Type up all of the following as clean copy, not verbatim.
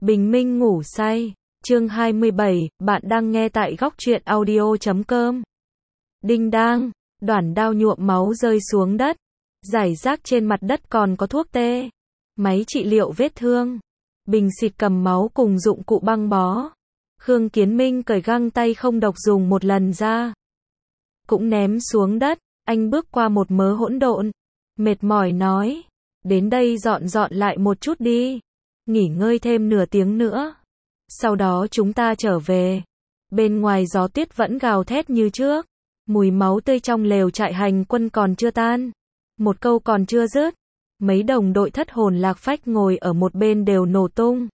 Bình minh ngủ say. Chương 27, bạn đang nghe tại góc truyện audio.com. Đinh đang, đoản đao nhuộm máu rơi xuống đất. Rải rác trên mặt đất còn có thuốc tê, máy trị liệu vết thương, bình xịt cầm máu cùng dụng cụ băng bó. Khương Kiến Minh cởi găng tay không độc dùng một lần ra, cũng ném xuống đất. Anh bước qua một mớ hỗn độn, mệt mỏi nói, đến đây dọn dọn lại một chút đi, nghỉ ngơi thêm nửa tiếng nữa, sau đó chúng ta trở về. Bên ngoài gió tuyết vẫn gào thét như trước, mùi máu tươi trong lều trại hành quân còn chưa tan, một câu còn chưa dứt, mấy đồng đội thất hồn lạc phách ngồi ở một bên đều nổ tung.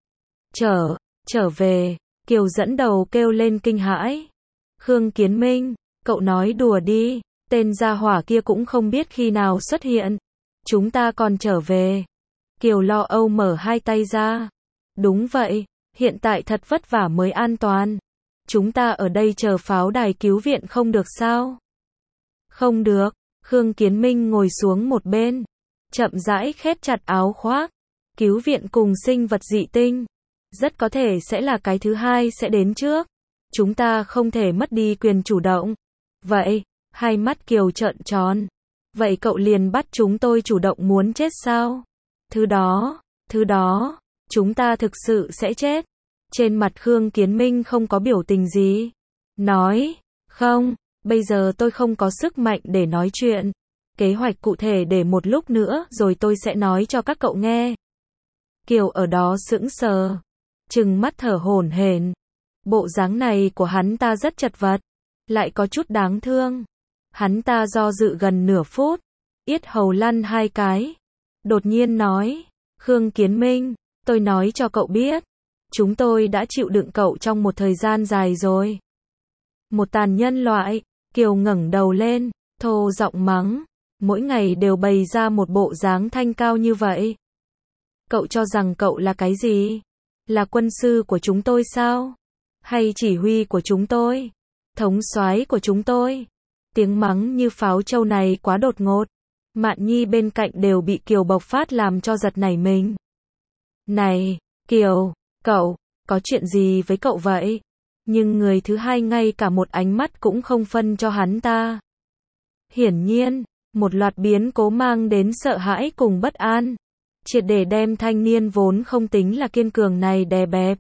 Trở về, Kiều dẫn đầu kêu lên kinh hãi. Khương Kiến Minh, cậu nói đùa đi, tên gia hỏa kia cũng không biết khi nào xuất hiện, chúng ta còn trở về. Kiều lo âu mở hai tay ra. Đúng vậy, hiện tại thật vất vả mới an toàn. Chúng ta ở đây chờ pháo đài cứu viện không được sao? Không được. Khương Kiến Minh ngồi xuống một bên, chậm rãi khép chặt áo khoác. Cứu viện cùng sinh vật dị tinh, rất có thể sẽ là cái thứ hai sẽ đến trước. Chúng ta không thể mất đi quyền chủ động. Vậy, hai mắt Kiều trợn tròn. Vậy cậu liền bắt chúng tôi chủ động muốn chết sao? Thứ đó, chúng ta thực sự sẽ chết. Trên mặt Khương Kiến Minh không có biểu tình gì. Nói, không, bây giờ tôi không có sức mạnh để nói chuyện. Kế hoạch cụ thể để một lúc nữa rồi tôi sẽ nói cho các cậu nghe. Kiều ở đó sững sờ, trừng mắt thở hổn hển. Bộ dáng này của hắn ta rất chật vật, lại có chút đáng thương. Hắn ta do dự gần nửa phút, yết hầu lăn hai cái. Đột nhiên nói, Khương Kiến Minh, tôi nói cho cậu biết, chúng tôi đã chịu đựng cậu trong một thời gian dài rồi. Một tàn nhân loại. Kiều ngẩng đầu lên, thô giọng mắng, mỗi ngày đều bày ra một bộ dáng thanh cao như vậy. Cậu cho rằng cậu là cái gì? Là quân sư của chúng tôi sao? Hay chỉ huy của chúng tôi? Thống soái của chúng tôi? Tiếng mắng như pháo trâu này quá đột ngột. Mạn Nhi bên cạnh đều bị Kiều bộc phát làm cho giật nảy mình. Này, Kiều, cậu, có chuyện gì với cậu vậy? Nhưng người thứ hai ngay cả một ánh mắt cũng không phân cho hắn ta. Hiển nhiên, một loạt biến cố mang đến sợ hãi cùng bất an, triệt để đem thanh niên vốn không tính là kiên cường này đè bẹp.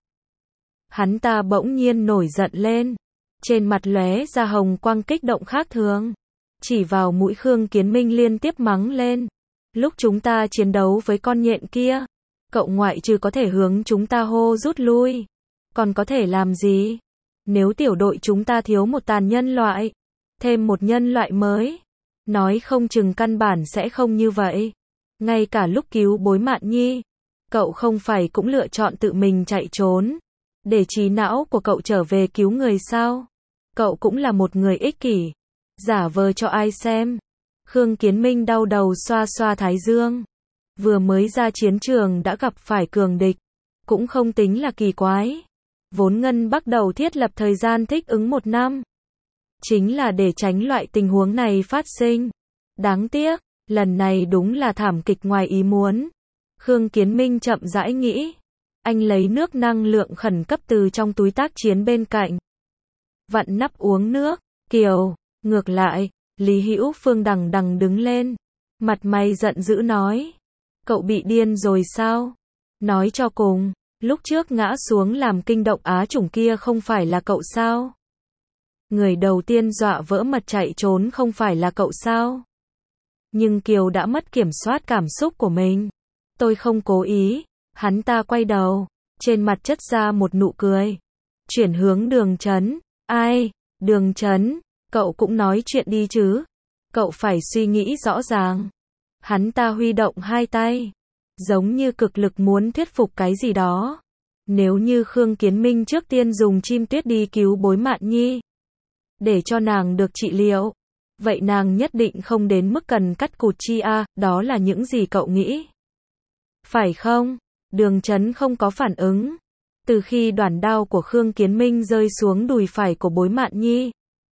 Hắn ta bỗng nhiên nổi giận lên, trên mặt lóe ra hồng quang kích động khác thường, chỉ vào mũi Khương Kiến Minh liên tiếp mắng lên. Lúc chúng ta chiến đấu với con nhện kia, cậu ngoại trừ có thể hướng chúng ta hô rút lui, còn có thể làm gì? Nếu tiểu đội chúng ta thiếu một tàn nhân loại, thêm một nhân loại mới, nói không chừng căn bản sẽ không như vậy. Ngay cả lúc cứu bối Mạn Nhi, cậu không phải cũng lựa chọn tự mình chạy trốn, để trí não của cậu trở về cứu người sao? Cậu cũng là một người ích kỷ, giả vờ cho ai xem? Khương Kiến Minh đau đầu xoa xoa thái dương. Vừa mới ra chiến trường đã gặp phải cường địch, cũng không tính là kỳ quái. Vốn Ngân bắt đầu thiết lập thời gian thích ứng 1 năm, chính là để tránh loại tình huống này phát sinh. Đáng tiếc, lần này đúng là thảm kịch ngoài ý muốn. Khương Kiến Minh chậm rãi nghĩ. Anh lấy nước năng lượng khẩn cấp từ trong túi tác chiến bên cạnh, vặn nắp uống nước. Kiều, ngược lại, Lý Hữu Phương đằng đằng đứng lên, mặt mày giận dữ nói, cậu bị điên rồi sao? Nói cho cùng, lúc trước ngã xuống làm kinh động Á chủng kia không phải là cậu sao? Người đầu tiên dọa vỡ mật chạy trốn không phải là cậu sao? Nhưng Kiều đã mất kiểm soát cảm xúc của mình. Tôi không cố ý. Hắn ta quay đầu, trên mặt chất ra một nụ cười, chuyển hướng Đường Chấn. Ai? Đường Chấn, cậu cũng nói chuyện đi chứ. Cậu phải suy nghĩ rõ ràng. Hắn ta huy động hai tay, giống như cực lực muốn thuyết phục cái gì đó. Nếu như Khương Kiến Minh trước tiên dùng chim tuyết đi cứu bối Mạn Nhi, để cho nàng được trị liệu, vậy nàng nhất định không đến mức cần cắt cụt chi a. Đó là những gì cậu nghĩ, phải không? Đường Chấn không có phản ứng. Từ khi đoản đao của Khương Kiến Minh rơi xuống đùi phải của bối Mạn Nhi,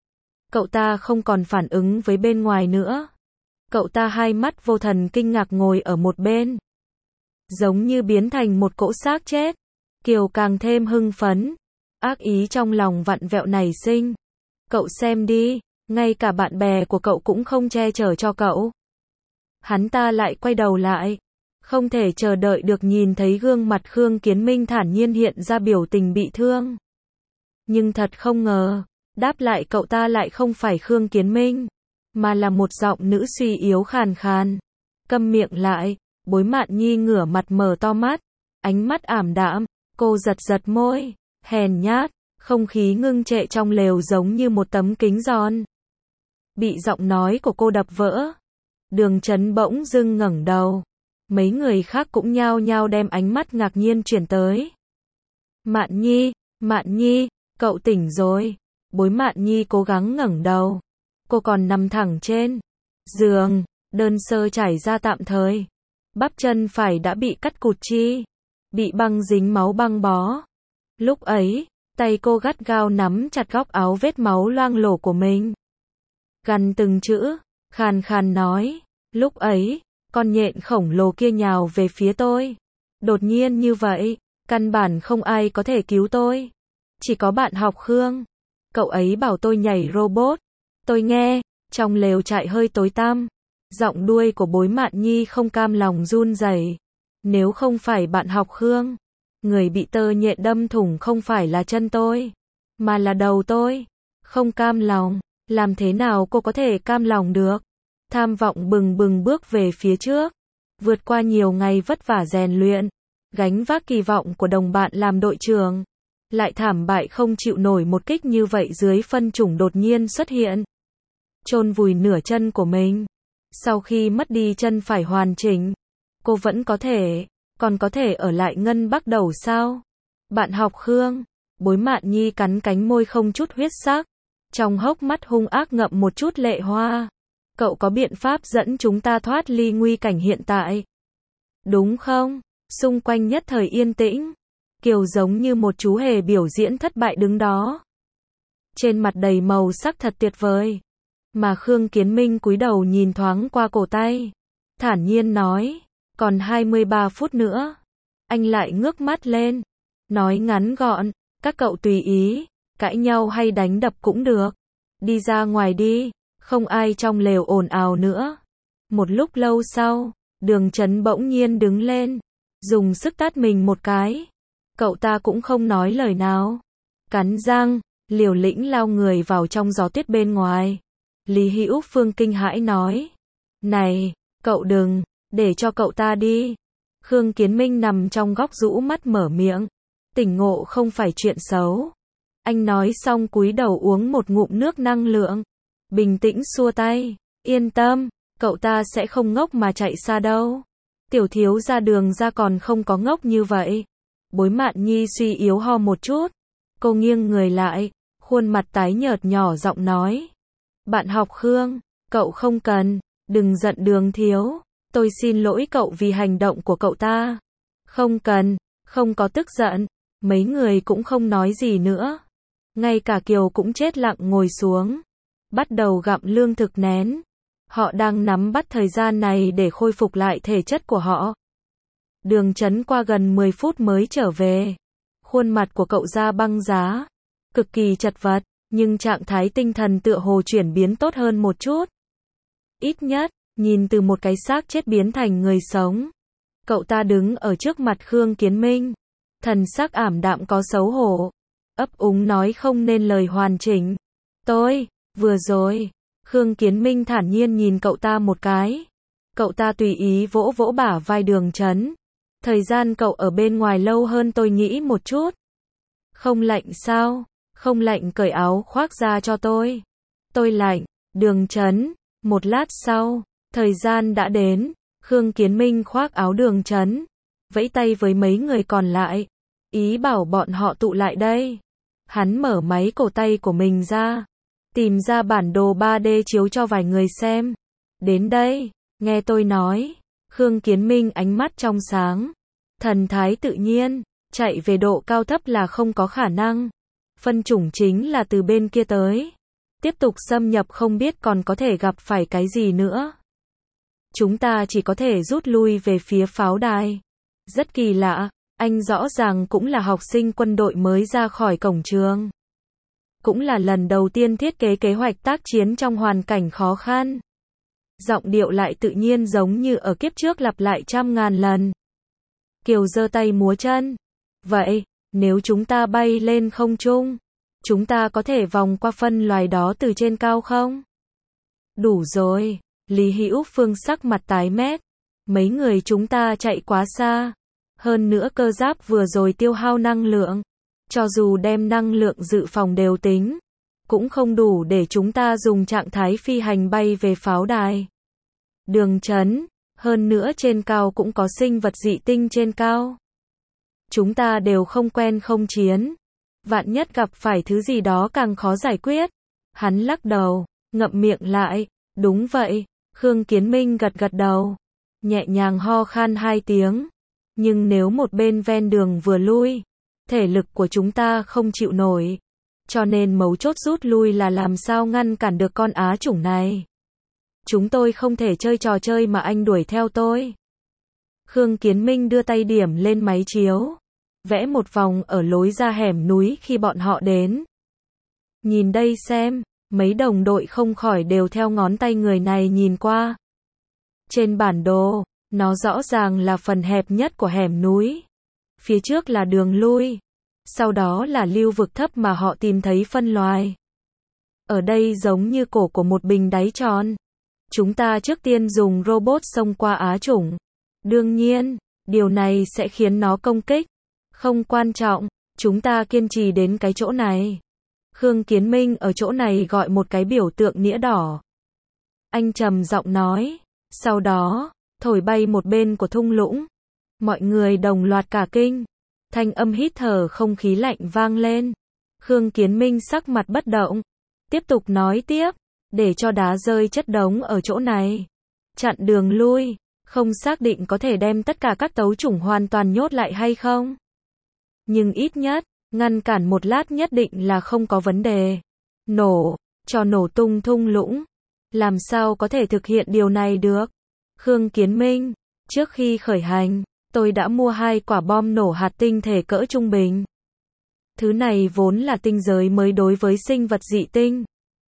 cậu ta không còn phản ứng với bên ngoài nữa. Cậu ta hai mắt vô thần kinh ngạc ngồi ở một bên, giống như biến thành một cỗ xác chết. Kiều càng thêm hưng phấn. Ác ý trong lòng vặn vẹo nảy sinh. Cậu xem đi, ngay cả bạn bè của cậu cũng không che chở cho cậu. Hắn ta lại quay đầu lại. Không thể chờ đợi được nhìn thấy gương mặt Khương Kiến Minh thản nhiên hiện ra biểu tình bị thương. Nhưng thật không ngờ, đáp lại cậu ta lại không phải Khương Kiến Minh, mà là một giọng nữ suy yếu khàn khàn. Câm miệng lại, Bối Mạn Nhi ngửa mặt mở to mắt, ánh mắt ảm đạm, cô giật giật môi, hèn nhát, không khí ngưng trệ trong lều giống như một tấm kính giòn. Bị giọng nói của cô đập vỡ, Đường Chấn bỗng dưng ngẩng đầu. Mấy người khác cũng nhao nhao đem ánh mắt ngạc nhiên chuyển tới. Mạn Nhi, cậu tỉnh rồi. Bối Mạn Nhi cố gắng ngẩng đầu. Cô còn nằm thẳng trên giường, đơn sơ trải ra tạm thời. Bắp chân phải đã bị cắt cụt chi, bị băng dính máu băng bó. Lúc ấy, tay cô gắt gao nắm chặt góc áo vết máu loang lổ của mình. Gằn từng chữ, khàn khàn nói, lúc ấy, con nhện khổng lồ kia nhào về phía tôi. Đột nhiên như vậy, căn bản không ai có thể cứu tôi. Chỉ có bạn học Khương. Cậu ấy bảo tôi nhảy robot. Tôi nghe, trong lều trại hơi tối tăm. Giọng đuôi của Bối Mạn Nhi không cam lòng run rẩy. Nếu không phải bạn học Khương, người bị tơ nhện đâm thủng không phải là chân tôi, mà là đầu tôi. Không cam lòng, làm thế nào cô có thể cam lòng được? Tham vọng bừng bừng bước về phía trước, vượt qua nhiều ngày vất vả rèn luyện, gánh vác kỳ vọng của đồng bạn làm đội trưởng, lại thảm bại không chịu nổi một kích như vậy dưới phân chủng đột nhiên xuất hiện. Chôn vùi nửa chân của mình. Sau khi mất đi chân phải hoàn chỉnh, cô vẫn còn có thể ở lại Ngân Bắc Đầu sao? Bạn học Khương, Bối Mạn Nhi cắn cánh môi không chút huyết sắc, trong hốc mắt hung ác ngậm một chút lệ hoa. Cậu có biện pháp dẫn chúng ta thoát ly nguy cảnh hiện tại, đúng không? Xung quanh nhất thời yên tĩnh. Kiều giống như một chú hề biểu diễn thất bại đứng đó, trên mặt đầy màu sắc thật tuyệt vời. Mà Khương Kiến Minh cúi đầu nhìn thoáng qua cổ tay, thản nhiên nói, còn 23 phút nữa. Anh lại ngước mắt lên, nói ngắn gọn, các cậu tùy ý, cãi nhau hay đánh đập cũng được. Đi ra ngoài đi, không ai trong lều ồn ào nữa. Một lúc lâu sau, Đường Chấn bỗng nhiên đứng lên, dùng sức tát mình một cái. Cậu ta cũng không nói lời nào, cắn răng, liều lĩnh lao người vào trong gió tuyết bên ngoài. Lý Hữu Phương kinh hãi nói, này, cậu đừng, để cho cậu ta đi. Khương Kiến Minh nằm trong góc rũ mắt mở miệng, tỉnh ngộ không phải chuyện xấu. Anh nói xong cúi đầu uống một ngụm nước năng lượng, bình tĩnh xua tay, yên tâm, cậu ta sẽ không ngốc mà chạy xa đâu. Tiểu thiếu gia Đường ra còn không có ngốc như vậy. Bối Mạn Nhi suy yếu ho một chút, cô nghiêng người lại, khuôn mặt tái nhợt nhỏ giọng nói, bạn học Khương, cậu không cần, đừng giận Đường thiếu, tôi xin lỗi cậu vì hành động của cậu ta. Không cần, không có tức giận. Mấy người cũng không nói gì nữa. Ngay cả Kiều cũng chết lặng ngồi xuống, bắt đầu gặm lương thực nén. Họ đang nắm bắt thời gian này để khôi phục lại thể chất của họ. Đường Chấn qua gần 10 phút mới trở về. Khuôn mặt của cậu da băng giá, cực kỳ chật vật, nhưng trạng thái tinh thần tựa hồ chuyển biến tốt hơn một chút. Ít nhất, nhìn từ một cái xác chết biến thành người sống. Cậu ta đứng ở trước mặt Khương Kiến Minh, thần sắc ảm đạm có xấu hổ, ấp úng nói không nên lời hoàn chỉnh. Vừa rồi, Khương Kiến Minh thản nhiên nhìn cậu ta một cái. Cậu ta tùy ý vỗ vỗ bả vai Đường Chấn. Thời gian cậu ở bên ngoài lâu hơn tôi nghĩ một chút. Không lạnh sao? Không lạnh cởi áo khoác ra cho tôi. Tôi lạnh. Đường Chấn. Một lát sau, thời gian đã đến. Khương Kiến Minh khoác áo Đường Chấn, vẫy tay với mấy người còn lại, ý bảo bọn họ tụ lại đây. Hắn mở máy cổ tay của mình ra, tìm ra bản đồ 3D chiếu cho vài người xem. Đến đây, nghe tôi nói. Khương Kiến Minh ánh mắt trong sáng, thần thái tự nhiên, chạy về độ cao thấp là không có khả năng. Phân chủng chính là từ bên kia tới. Tiếp tục xâm nhập không biết còn có thể gặp phải cái gì nữa. Chúng ta chỉ có thể rút lui về phía pháo đài. Rất kỳ lạ, Anh rõ ràng cũng là học sinh quân đội mới ra khỏi cổng trường. Cũng là lần đầu tiên thiết kế kế hoạch tác chiến trong hoàn cảnh khó khăn. Giọng điệu lại tự nhiên giống như ở kiếp trước lặp lại trăm ngàn lần. Kiều giơ tay múa chân. Vậy, nếu chúng ta bay lên không trung, chúng ta có thể vòng qua phân loài đó từ trên cao không? Đủ rồi, Lý Hữu Phương sắc mặt tái mét. Mấy người chúng ta chạy quá xa. Hơn nữa cơ giáp vừa rồi tiêu hao năng lượng. Cho dù đem năng lượng dự phòng đều tính, cũng không đủ để chúng ta dùng trạng thái phi hành bay về pháo đài. Đường Chấn, hơn nữa trên cao cũng có sinh vật dị tinh trên cao. Chúng ta đều không quen không chiến. Vạn nhất gặp phải thứ gì đó càng khó giải quyết. Hắn lắc đầu, ngậm miệng lại. Đúng vậy, Khương Kiến Minh gật gật đầu. Nhẹ nhàng ho khan 2 tiếng. Nhưng nếu một bên ven đường vừa lui, thể lực của chúng ta không chịu nổi. Cho nên mấu chốt rút lui là làm sao ngăn cản được con á chủng này. Chúng tôi không thể chơi trò chơi mà anh đuổi theo tôi. Khương Kiến Minh đưa tay điểm lên máy chiếu. Vẽ một vòng ở lối ra hẻm núi khi bọn họ đến. Nhìn đây xem, mấy đồng đội không khỏi đều theo ngón tay người này nhìn qua. Trên bản đồ, nó rõ ràng là phần hẹp nhất của hẻm núi. Phía trước là đường lui. Sau đó là lưu vực thấp mà họ tìm thấy phân loài. Ở đây giống như cổ của một bình đáy tròn. Chúng ta trước tiên dùng robot xông qua á chủng. Đương nhiên, điều này sẽ khiến nó công kích. Không quan trọng, chúng ta kiên trì đến cái chỗ này. Khương Kiến Minh ở chỗ này gọi một cái biểu tượng nghĩa đỏ. Anh trầm giọng nói. Sau đó, thổi bay một bên của thung lũng. Mọi người đồng loạt cả kinh. Thanh âm hít thở không khí lạnh vang lên. Khương Kiến Minh sắc mặt bất động. Tiếp tục nói tiếp. Để cho đá rơi chất đống ở chỗ này. Chặn đường lui. Không xác định có thể đem tất cả các tấu chủng hoàn toàn nhốt lại hay không. Nhưng ít nhất, ngăn cản một lát nhất định là không có vấn đề. Nổ. Cho nổ tung thung lũng. Làm sao có thể thực hiện điều này được? Khương Kiến Minh. Trước khi khởi hành, tôi đã mua 2 quả bom nổ hạt tinh thể cỡ trung bình. Thứ này vốn là tinh giới mới đối với sinh vật dị tinh.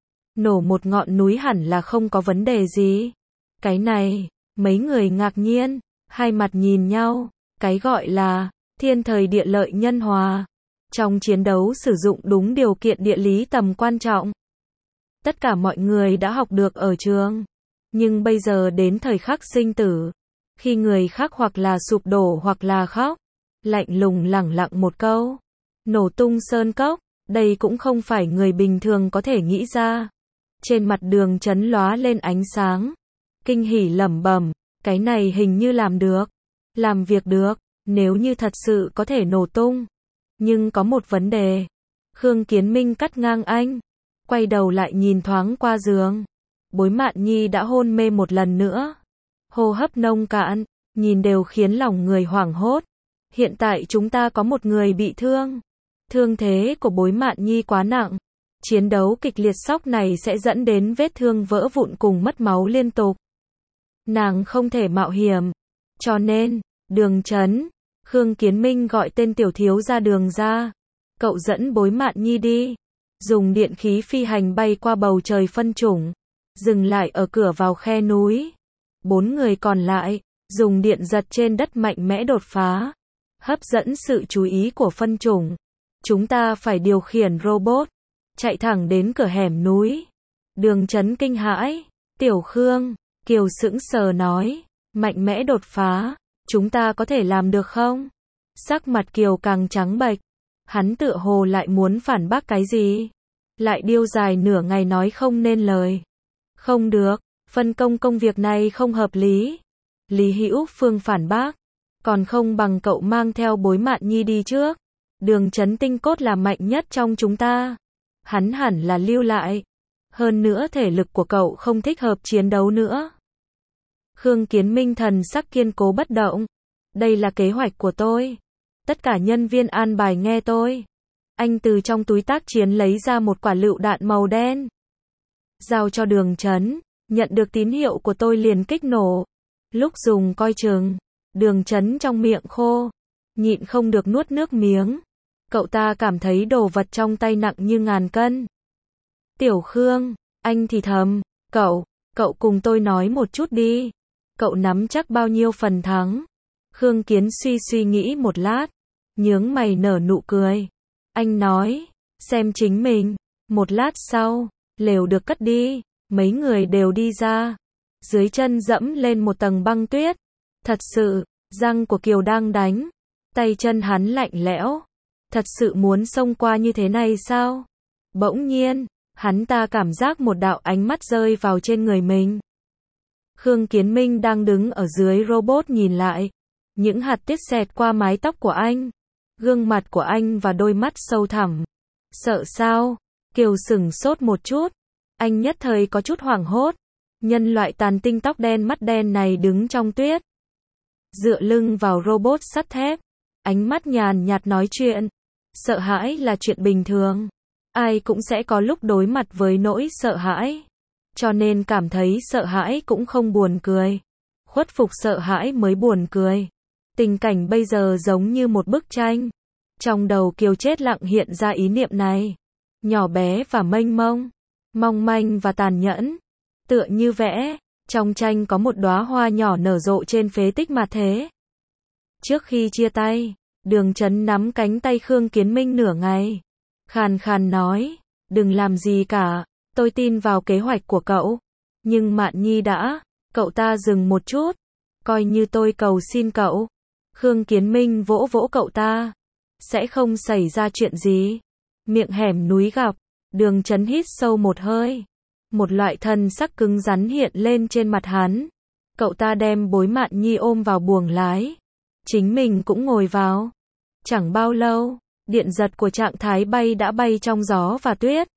Nổ một ngọn núi hẳn là không có vấn đề gì. Cái này, mấy người ngạc nhiên, hai mặt nhìn nhau. Cái gọi là thiên thời địa lợi nhân hòa. Trong chiến đấu sử dụng đúng điều kiện địa lý tầm quan trọng. Tất cả mọi người đã học được ở trường. Nhưng bây giờ đến thời khắc sinh tử. Khi người khác hoặc là sụp đổ hoặc là khóc. Lạnh lùng lẳng lặng một câu. Nổ tung sơn cốc. Đây cũng không phải người bình thường có thể nghĩ ra. Trên mặt Đường Chấn lóa lên ánh sáng. Kinh hỉ lẩm bẩm. Cái này hình như làm được. Làm việc được. Nếu như thật sự có thể nổ tung. Nhưng có một vấn đề. Khương Kiến Minh cắt ngang anh. Quay đầu lại nhìn thoáng qua giường. Bối Mạn Nhi đã hôn mê một lần nữa. Hô hấp nông cạn. Nhìn đều khiến lòng người hoảng hốt. Hiện tại chúng ta có một người bị thương. Thương thế của Bối Mạn Nhi quá nặng. Chiến đấu kịch liệt sóc này sẽ dẫn đến vết thương vỡ vụn cùng mất máu liên tục. Nàng không thể mạo hiểm. Cho nên, Đường Chấn. Khương Kiến Minh gọi tên tiểu thiếu ra đường ra. Cậu dẫn Bối Mạn Nhi đi. Dùng điện khí phi hành bay qua bầu trời phân chủng. Dừng lại ở cửa vào khe núi. 4 người còn lại, dùng điện giật trên đất mạnh mẽ đột phá. Hấp dẫn sự chú ý của phân chủng. Chúng ta phải điều khiển robot. Chạy thẳng đến cửa hẻm núi. Đường Chấn kinh hãi. Tiểu Khương, Kiều sững sờ nói. Mạnh mẽ đột phá. Chúng ta có thể làm được không? Sắc mặt Kiều càng trắng bệch. Hắn tựa hồ lại muốn phản bác cái gì. Lại điêu dài nửa ngày nói không nên lời. Không được, phân công công việc này không hợp lý. Lý Hữu Phương phản bác. Còn không bằng cậu mang theo Bối Mạn Nhi đi trước. Đường Chấn tinh cốt là mạnh nhất trong chúng ta. Hắn hẳn là lưu lại. Hơn nữa thể lực của cậu không thích hợp chiến đấu nữa. Khương Kiến Minh thần sắc kiên cố bất động. Đây là kế hoạch của tôi. Tất cả nhân viên an bài nghe tôi. Anh từ trong túi tác chiến lấy ra một quả lựu đạn màu đen. Giao cho Đường Chấn. Nhận được tín hiệu của tôi liền kích nổ. Lúc dùng coi chừng. Đường Chấn trong miệng khô. nhịn không được nuốt nước miếng. Cậu ta cảm thấy đồ vật trong tay nặng như ngàn cân. Tiểu Khương, anh thì thầm, cậu cùng tôi nói một chút đi. Cậu nắm chắc bao nhiêu phần thắng? Khương Kiến suy nghĩ một lát, nhướng mày nở nụ cười. Anh nói, xem chính mình. Một lát sau, lều được cất đi, mấy người đều đi ra. Dưới chân dẫm lên một tầng băng tuyết. Thật sự, răng của Kiều đang đánh. Tay chân hắn lạnh lẽo. Thật sự muốn xông qua như thế này sao? Bỗng nhiên, hắn ta cảm giác một đạo ánh mắt rơi vào trên người mình. Khương Kiến Minh đang đứng ở dưới robot nhìn lại. Những hạt tiết xẹt qua mái tóc của anh. Gương mặt của anh và đôi mắt sâu thẳm. Sợ sao? Kiều sửng sốt một chút. Anh nhất thời có chút hoảng hốt. Nhân loại tàn tinh tóc đen mắt đen này đứng trong tuyết. Dựa lưng vào robot sắt thép. Ánh mắt nhàn nhạt nói chuyện. Sợ hãi là chuyện bình thường. Ai cũng sẽ có lúc đối mặt với nỗi sợ hãi. Cho nên cảm thấy sợ hãi cũng không buồn cười. Khuất phục sợ hãi mới buồn cười. Tình cảnh bây giờ giống như một bức tranh. Trong đầu Kiều chết lặng hiện ra ý niệm này. Nhỏ bé và mênh mông. Mong manh và tàn nhẫn. Tựa như vẽ. Trong tranh có một đóa hoa nhỏ nở rộ trên phế tích mà thế. Trước khi chia tay, Đường Chấn nắm cánh tay Khương Kiến Minh nửa ngày. Khàn khàn nói, đừng làm gì cả, tôi tin vào kế hoạch của cậu. Nhưng Mạn Nhi đã, cậu ta dừng một chút. Coi như tôi cầu xin cậu. Khương Kiến Minh vỗ vỗ cậu ta. Sẽ không xảy ra chuyện gì. Miệng hẻm núi gặp, Đường Chấn hít sâu một hơi. Một loại thần sắc cứng rắn hiện lên trên mặt hắn. Cậu ta đem bối Mạn Nhi ôm vào buồng lái. Chính mình cũng ngồi vào. Chẳng bao lâu, điện giật của trạng thái bay đã bay trong gió và tuyết.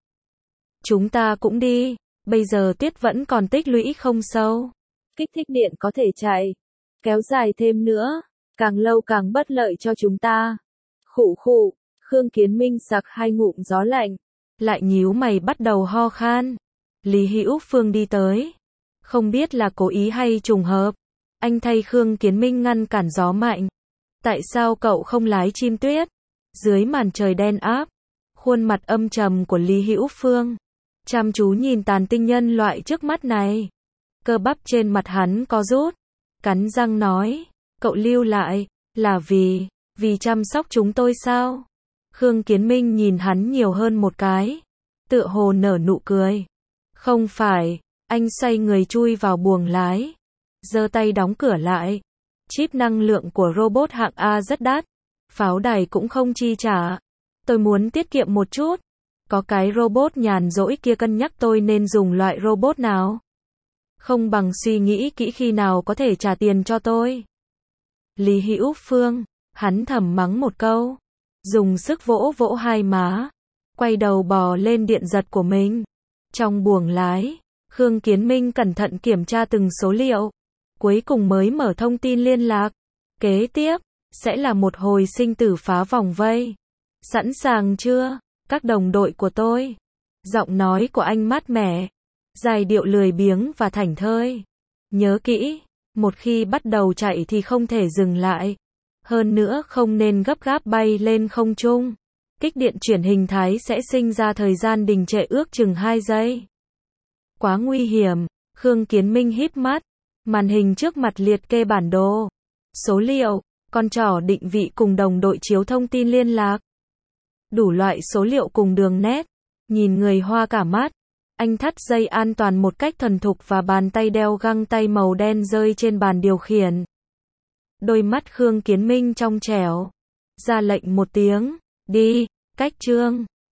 Chúng ta cũng đi, bây giờ tuyết vẫn còn tích lũy không sâu. Kích thích điện có thể chạy, kéo dài thêm nữa, càng lâu càng bất lợi cho chúng ta. Khụ khụ, Khương Kiến Minh sặc hai ngụm gió lạnh, lại nhíu mày bắt đầu ho khan. Lý Hữu Phương đi tới, không biết là cố ý hay trùng hợp. Anh thay Khương Kiến Minh ngăn cản gió mạnh. Tại sao cậu không lái chim tuyết? Dưới màn trời đen áp, khuôn mặt âm trầm của Lý Hữu Phương chăm chú nhìn tàn tinh nhân loại trước mắt này. Cơ bắp trên mặt hắn co rút, cắn răng nói, cậu lưu lại, là vì chăm sóc chúng tôi sao? Khương Kiến Minh nhìn hắn nhiều hơn một cái, tựa hồ nở nụ cười. Không phải, anh xoay người chui vào buồng lái, giơ tay đóng cửa lại. Chip năng lượng của robot hạng A rất đắt, pháo đài cũng không chi trả. Tôi muốn tiết kiệm một chút. Có cái robot nhàn rỗi kia cân nhắc tôi nên dùng loại robot nào. Không bằng suy nghĩ kỹ khi nào có thể trả tiền cho tôi. Lý Hữu Phương, hắn thầm mắng một câu, dùng sức vỗ vỗ hai má, quay đầu bò lên điện giật của mình. Trong buồng lái, Khương Kiến Minh cẩn thận kiểm tra từng số liệu, cuối cùng mới mở thông tin liên lạc. Kế tiếp, sẽ là một hồi sinh tử phá vòng vây. Sẵn sàng chưa, các đồng đội của tôi? Giọng nói của anh mát mẻ, giai điệu lười biếng và thảnh thơi. Nhớ kỹ, một khi bắt đầu chạy thì không thể dừng lại. Hơn nữa không nên gấp gáp bay lên không trung. Kích điện chuyển hình thái sẽ sinh ra thời gian đình trệ ước chừng 2 giây. Quá nguy hiểm, Khương Kiến Minh híp mắt. Màn hình trước mặt liệt kê bản đồ, số liệu, con trỏ định vị cùng đồng đội chiếu thông tin liên lạc. Đủ loại số liệu cùng đường nét, nhìn người hoa cả mắt. Anh thắt dây an toàn một cách thuần thục và bàn tay đeo găng tay màu đen rơi trên bàn điều khiển. Đôi mắt Khương Kiến Minh trong trẻo, ra lệnh một tiếng, đi, cách chương.